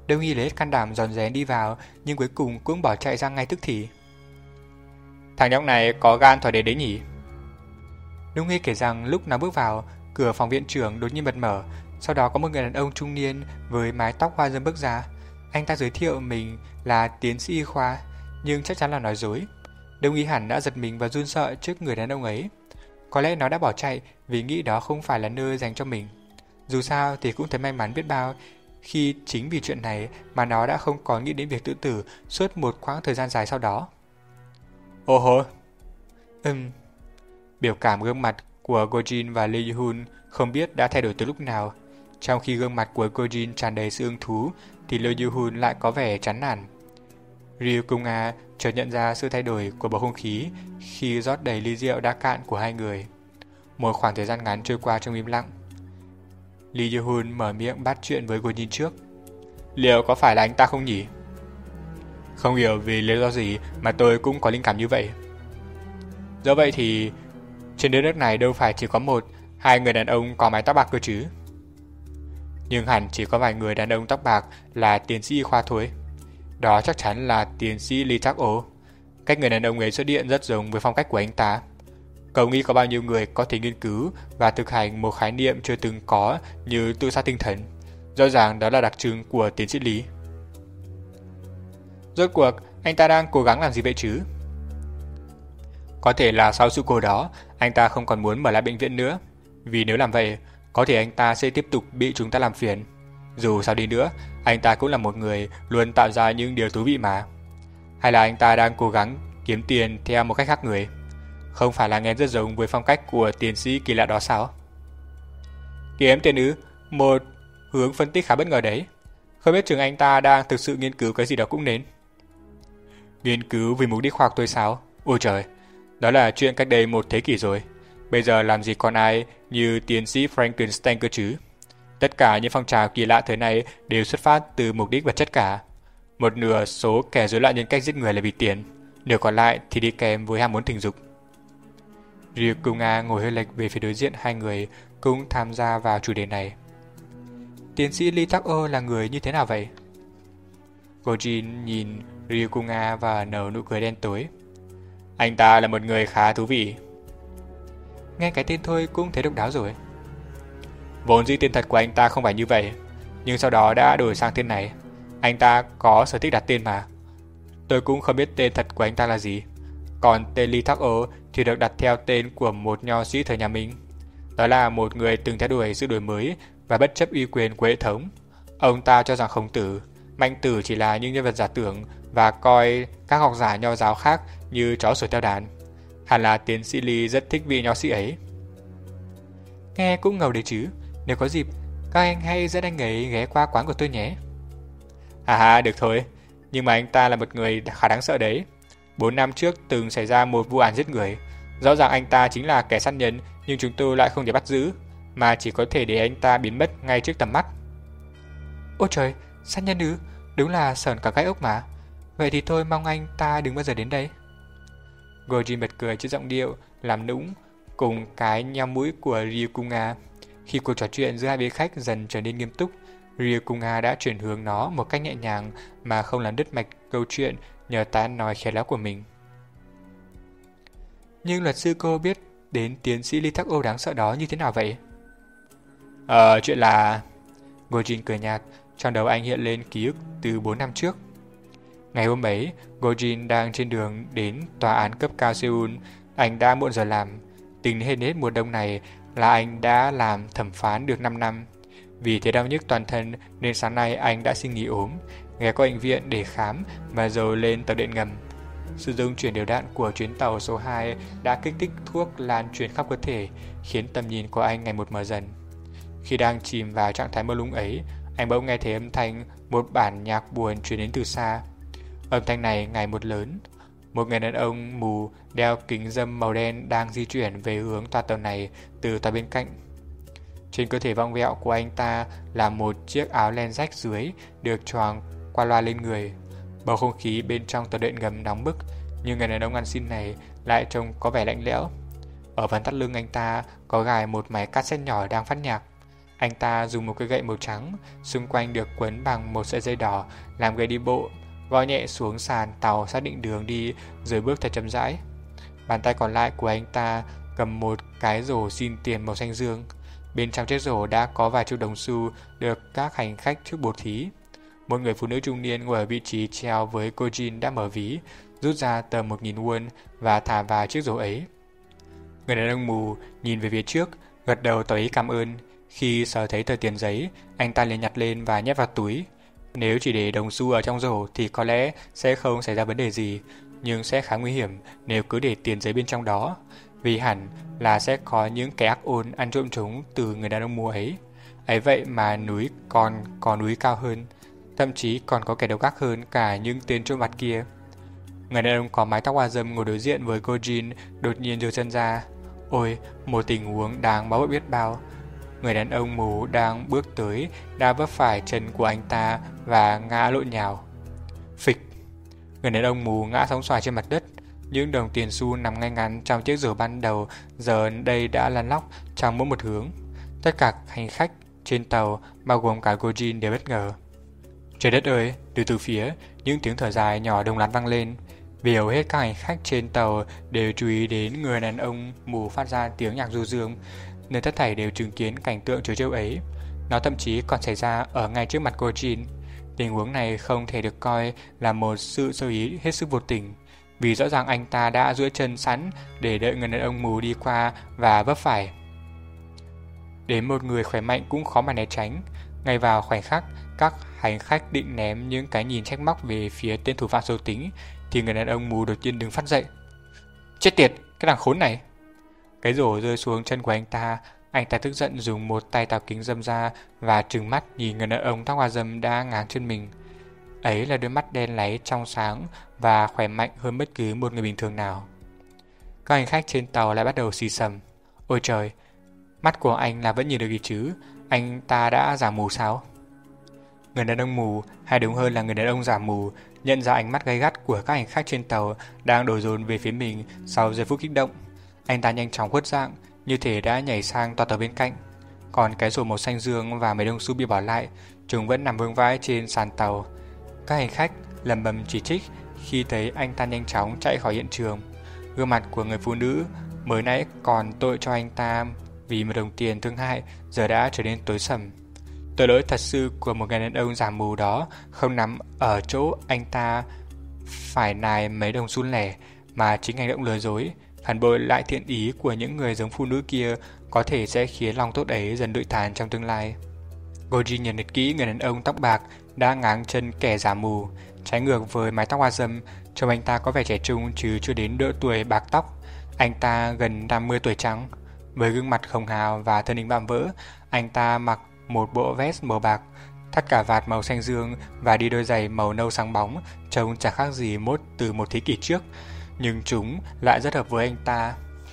Đông Nghi lấy hết can đảm rón rén đi vào, nhưng cuối cùng cũng bỏ chạy ra ngay tức thì. Thằng nhóc này có gan thổi đến đấy nhỉ? Đông Nghi kể rằng lúc nó bước vào, cửa phòng viện trưởng đột nhiên bật mở, sau đó có một người đàn ông trung niên với mái tóc hoa râm bước ra. Anh ta giới thiệu mình là tiến sĩ y khoa, nhưng chắc chắn là nói dối. Đông Nghi hẳn đã giật mình và run sợ trước người đàn ông ấy. Có lẽ nó đã bỏ chạy vì nghĩ đó không phải là nơi dành cho mình. Dù sao thì cũng thấy may mắn biết bao khi chính vì chuyện này mà nó đã không còn nghĩ đến việc tự tử suốt một quãng thời gian dài sau đó. Ồ hô. Ừm. Biểu cảm gương mặt của Gojin và Lee Yoon không biết đã thay đổi từ lúc nào. Trong khi gương mặt của Gojin tràn đầy sự hứng thú thì Lee Yoon lại có vẻ chán nản. Ryu Kunga chợt nhận ra sự thay đổi của bầu không khí khi rót đầy ly rượu đã cạn của hai người. Một khoảng thời gian ngắn trôi qua trong im lặng. Lee Yoon mở miệng bắt chuyện với Gojin trước. Liệu có phải là anh ta không nhỉ? Không hiểu vì lý do gì mà tôi cũng có linh cảm như vậy. Do vậy thì trên đất nước này đâu phải chỉ có một, hai người đàn ông có mái tóc bạc cơ chứ. Nhưng hẳn chỉ có vài người đàn ông tóc bạc là tiến sĩ y khoa thôi. Đó chắc chắn là tiến sĩ Lee Tak-o. Cách người đàn ông ấy xuất hiện rất giống với phong cách của anh ta. Cậu nghĩ có bao nhiêu người có thể nghiên cứu và thực hành một khái niệm chưa từng có như tự sát tinh thần? Rõ ràng đó là đặc trưng của tiến sĩ Lý. Rốt cuộc, anh ta đang cố gắng làm gì vậy chứ? Có thể là sau sự cố đó, anh ta không còn muốn mở lại bệnh viện nữa. Vì nếu làm vậy, có thể anh ta sẽ tiếp tục bị chúng ta làm phiền. Dù sao đi nữa, anh ta cũng là một người luôn tạo ra những điều thú vị mà. Hay là anh ta đang cố gắng kiếm tiền theo một cách khác người? Không phải là nghe rất giống với phong cách của tiến sĩ kỳ lạ đó sao? Kiếm tiền ư? Một hướng phân tích khá bất ngờ đấy. Không biết chừng anh ta đang thực sự nghiên cứu cái gì đó cũng nên. Nghiên cứu vì mục đích khoa học thôi sao? Ôi trời, đó là chuyện cách đây một thế kỷ rồi. Bây giờ làm gì còn ai như tiến sĩ Frankenstein cơ chứ? Tất cả những phong trào kỳ lạ thời này đều xuất phát từ mục đích vật chất cả. Một nửa số kẻ rối loạn nhân cách giết người là vì tiền, nửa còn lại thì đi kèm với ham muốn tình dục. Ryu Kunga ngồi hơi lệch về phía đối diện hai người cũng tham gia vào chủ đề này. Tiến sĩ Lee Tak-o là người như thế nào vậy? Gojin nhìn Ryu Kunga và nở nụ cười đen tối. Anh ta là một người khá thú vị. Nghe cái tên thôi cũng thấy độc đáo rồi. Vốn dĩ tên thật của anh ta không phải như vậy, nhưng sau đó đã đổi sang tên này. Anh ta có sở thích đặt tên mà. Tôi cũng không biết tên thật của anh ta là gì. Còn tên Lee Tak-o thì được đặt theo tên của một nho sĩ thời nhà Minh. Đó là một người từng theo đuổi sự đổi mới và bất chấp uy quyền của hệ thống. Ông ta cho rằng Khổng Tử, Mạnh Tử chỉ là những nhân vật giả tưởng và coi các học giả nho giáo khác như chó sủa theo đàn. Hẳn là tiến sĩ Lee rất thích vị nho sĩ ấy. Nghe cũng ngầu đấy chứ. Nếu có dịp, các anh hãy dẫn anh ấy ghé qua quán của tôi nhé. À ha, được thôi. Nhưng mà anh ta là một người khá đáng sợ đấy. Bốn năm trước từng xảy ra một vụ án giết người. Rõ ràng anh ta chính là kẻ sát nhân, nhưng chúng tôi lại không thể bắt giữ, mà chỉ có thể để anh ta biến mất ngay trước tầm mắt. Ôi trời, sát nhân ư? Đúng là sởn cả gai ốc mà. Vậy thì tôi mong anh ta đừng bao giờ đến đây. Gojin bật cười trước giọng điệu làm nũng cùng cái nheo mũi của Ryu Kunga. Khi cuộc trò chuyện giữa hai vị khách dần trở nên nghiêm túc, Ryu Kunga đã chuyển hướng nó một cách nhẹ nhàng mà không làm đứt mạch câu chuyện nhờ tài ăn nói khéo léo của mình. Nhưng luật sư cô biết đến tiến sĩ Lee Tak-o đáng sợ đó như thế nào vậy? Ờ, chuyện là... Gojin cười nhạt, trong đầu anh hiện lên ký ức từ bốn năm trước. Ngày hôm ấy, Gojin đang trên đường đến tòa án cấp cao Seoul. Anh đã muộn giờ làm. Tính đến hết mùa đông này là anh đã làm thẩm phán được năm năm. Vì thế đau nhức toàn thân nên sáng nay anh đã xin nghỉ ốm, ghé qua bệnh viện để khám và rồi lên tàu điện ngầm. Sự rung chuyển đều đặn của chuyến tàu số hai đã kích thích thuốc lan truyền khắp cơ thể, khiến tầm nhìn của anh ngày một mờ dần. Khi đang chìm vào trạng thái mơ lung ấy, anh bỗng nghe thấy âm thanh một bản nhạc buồn truyền đến từ xa. Âm thanh này ngày một lớn. Một người đàn ông mù đeo kính râm màu đen đang di chuyển về hướng toa tàu này từ toa bên cạnh. Trên cơ thể vòng vẹo của anh ta là một chiếc áo len rách dưới được choàng qua loa lên người. Bầu không khí bên trong tàu điện ngầm nóng bức, nhưng người đàn ông ăn xin này lại trông có vẻ lạnh lẽo. Ở phần thắt lưng anh ta có gài một máy cassette nhỏ đang phát nhạc. Anh ta dùng một cái gậy màu trắng, xung quanh được quấn bằng một sợi dây đỏ, làm gậy đi bộ, gõ nhẹ xuống sàn tàu xác định đường đi rồi bước thật chậm rãi. Bàn tay còn lại của anh ta cầm một cái rổ xin tiền màu xanh dương. Bên trong chiếc rổ đã có vài chục đồng xu được các hành khách trước bố thí. Một người phụ nữ trung niên ngồi ở vị trí treo với cô Jean đã mở ví, rút ra tờ một nghìn won và thả vào chiếc rổ ấy. Người đàn ông mù nhìn về phía trước, gật đầu tỏ ý cảm ơn. Khi sờ thấy tờ tiền giấy, anh ta liền nhặt lên và nhét vào túi. Nếu chỉ để đồng xu ở trong rổ thì có lẽ sẽ không xảy ra vấn đề gì, nhưng sẽ khá nguy hiểm nếu cứ để tiền giấy bên trong đó, vì hẳn là sẽ có những kẻ ác ôn ăn trộm chúng từ người đàn ông mù ấy. Ấy vậy mà núi còn có núi cao hơn, thậm chí còn có kẻ độc ác hơn cả những tên trộm vặt kia. Người đàn ông có mái tóc hoa râm ngồi đối diện với cô Jean đột nhiên giơ chân ra. Ôi, một tình huống đáng báo động biết bao. Người đàn ông mù đang bước tới đã vấp phải chân của anh ta và ngã lộn nhào. Phịch! Người đàn ông mù ngã sóng xoài trên mặt đất. Những đồng tiền xu nằm ngay ngắn trong chiếc rổ ban đầu giờ đây đã lăn lóc trong mỗi một hướng. Tất cả hành khách trên tàu, bao gồm cả cô Jean, đều bất ngờ. Trời đất ơi! Từ từ phía, những tiếng thở dài nhỏ đồng loạt vang lên. Vì hầu hết các hành khách trên tàu đều chú ý đến người đàn ông mù phát ra tiếng nhạc du dương, nên tất thảy đều chứng kiến cảnh tượng trớ trêu ấy. Nó thậm chí còn xảy ra ở ngay trước mặt cô Jean. Tình huống này không thể được coi là một sự sơ ý hết sức vô tình, vì rõ ràng anh ta đã duỗi chân sẵn để đợi người đàn ông mù đi qua và vấp phải. Đến một người khỏe mạnh cũng khó mà né tránh. Ngay vào khoảnh khắc các hành khách định ném những cái nhìn trách móc về phía tên thủ phạm xấu tính, thì người đàn ông mù đột nhiên đứng phát dậy. Chết tiệt, cái thằng khốn này! Cái rổ rơi xuống chân của anh ta. Anh ta tức giận dùng một tay tào kính dâm ra và trừng mắt nhìn người đàn ông tóc hoa râm đã ngáng chân mình. Ấy là đôi mắt đen láy trong sáng và khỏe mạnh hơn bất cứ một người bình thường nào. Các hành khách trên tàu lại bắt đầu xì xầm. Ôi trời, mắt của anh là vẫn nhìn được gì chứ? Anh ta đã giả mù sao? Người đàn ông mù, hay đúng hơn là người đàn ông giả mù, nhận ra ánh mắt gay gắt của các hành khách trên tàu đang đổ dồn về phía mình sau giây phút kích động. Anh ta nhanh chóng khuất dạng, như thể đã nhảy sang toa tàu bên cạnh. Còn cái rổ màu xanh dương và mấy đồng xu bị bỏ lại, chúng vẫn nằm vương vãi trên sàn tàu. Các hành khách lầm bầm chỉ trích khi thấy anh ta nhanh chóng chạy khỏi hiện trường. Gương mặt của người phụ nữ mới nãy còn tội cho anh ta vì một đồng tiền thương hại giờ đã trở nên tối sầm. Tội lỗi thật sự của một người đàn ông giả mù đó không nằm ở chỗ anh ta phải nài mấy đồng xu lẻ, mà chính hành động lừa dối, phản bội lại thiện ý của những người giống phụ nữ kia có thể sẽ khiến lòng tốt ấy dần đụi tàn trong tương lai. Goji nhận được kỹ người đàn ông tóc bạc đã ngáng chân kẻ giả mù. Trái ngược với mái tóc hoa râm, trông anh ta có vẻ trẻ trung chứ chưa đến độ tuổi bạc tóc. Anh ta gần năm mươi tuổi trắng. Với gương mặt hồng hào và thân hình vạm vỡ, anh ta mặc một bộ vest màu bạc, thắt cà vạt màu xanh dương và đi đôi giày màu nâu sáng bóng, trông chẳng khác gì mốt từ một thế kỷ trước, nhưng chúng lại rất hợp với anh ta.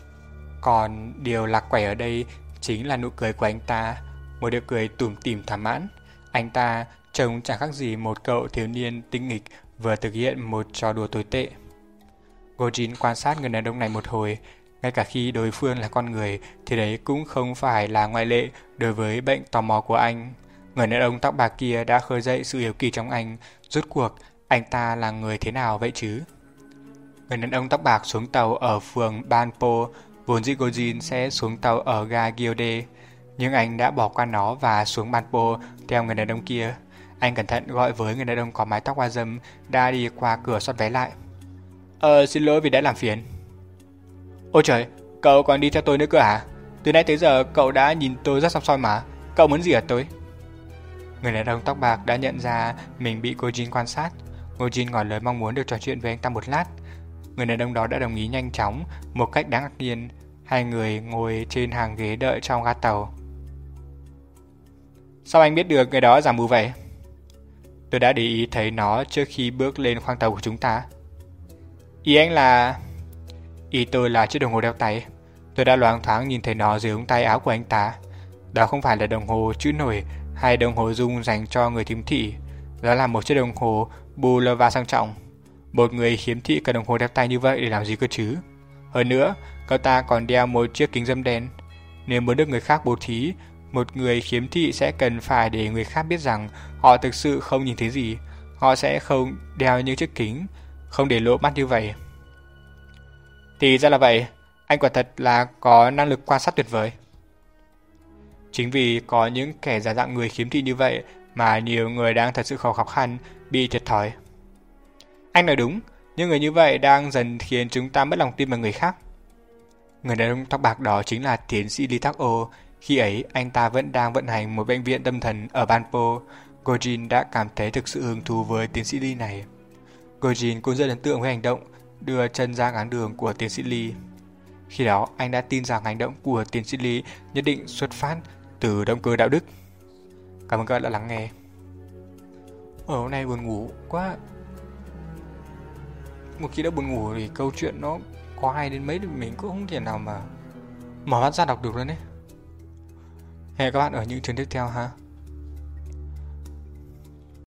Còn điều lạc quẻ ở đây chính là nụ cười của anh ta, một điệu cười tủm tỉm thỏa mãn. Anh ta trông chẳng khác gì một cậu thiếu niên tinh nghịch vừa thực hiện một trò đùa tồi tệ. Gojin quan sát người đàn ông này một hồi. Ngay cả khi đối phương là con người thì đấy cũng không phải là ngoại lệ đối với bệnh tò mò của anh. Người đàn ông tóc bạc kia đã khơi dậy sự hiếu kỳ trong anh. Rốt cuộc anh ta là người thế nào vậy chứ? Người đàn ông tóc bạc xuống tàu ở phường Banpo. Vốn dĩ Gojin sẽ xuống tàu ở ga Gyode, nhưng anh đã bỏ qua nó và xuống Banpo theo người đàn ông kia. Anh cẩn thận gọi với người đàn ông có mái tóc hoa râm đã đi qua cửa soát vé lại. Ờ, xin lỗi vì đã làm phiền. Ôi trời, cậu còn đi theo tôi nữa cơ à? Từ nãy tới giờ cậu đã nhìn tôi rất xăm soi mà. Cậu muốn gì ở tôi? Người đàn ông tóc bạc đã nhận ra mình bị Gojin quan sát. Gojin ngỏ lời mong muốn được trò chuyện với anh ta một lát. Người đàn ông đó đã đồng ý nhanh chóng, một cách đáng ngạc nhiên. Hai người ngồi trên hàng ghế đợi trong ga tàu. Sao anh biết được người đó giả mù vậy? Tôi đã để ý thấy nó trước khi bước lên khoang tàu của chúng ta. Ý anh là... Ý tôi là chiếc đồng hồ đeo tay. Tôi đã loáng thoáng nhìn thấy nó dưới ống tay áo của anh ta. Đó không phải là đồng hồ chữ nổi hay đồng hồ dung dành cho người khiếm thị. Đó là một chiếc đồng hồ Bulova sang trọng. Một người khiếm thị cần đồng hồ đeo tay như vậy để làm gì cơ chứ? Hơn nữa, cậu ta còn đeo một chiếc kính râm đen. Nếu muốn được người khác bố thí, Một người khiếm thị sẽ cần phải để người khác biết rằng họ thực sự không nhìn thấy gì. Họ sẽ không đeo những chiếc kính, không để lộ mắt như vậy. Thì ra là vậy, anh quả thật là có năng lực quan sát tuyệt vời. Chính vì có những kẻ giả dạng người khiếm thị như vậy mà nhiều người đang thật sự khó khó khăn, bị thiệt thòi. Anh nói đúng, những người như vậy đang dần khiến chúng ta mất lòng tin vào người khác. Người đàn ông tóc bạc đó chính là tiến sĩ Lee Thak-o. Khi ấy, anh ta vẫn đang vận hành một bệnh viện tâm thần ở Banpo. Gojin đã cảm thấy thực sự hứng thú với tiến sĩ Lee này. Gojin cũng rất ấn tượng với hành động đưa chân ra ngáng đường của tiến sĩ Lee. Khi đó, anh đã tin rằng hành động của tiến sĩ Lee nhất định xuất phát từ động cơ đạo đức. Cảm ơn các bạn đã lắng nghe. Ở hôm nay buồn ngủ quá. Một khi đã buồn ngủ thì câu chuyện nó có hay đến mấy thì mình cũng không thể nào mà mở mắt ra đọc được luôn đấy. Hẹn các bạn ở những chương tiếp theo ha.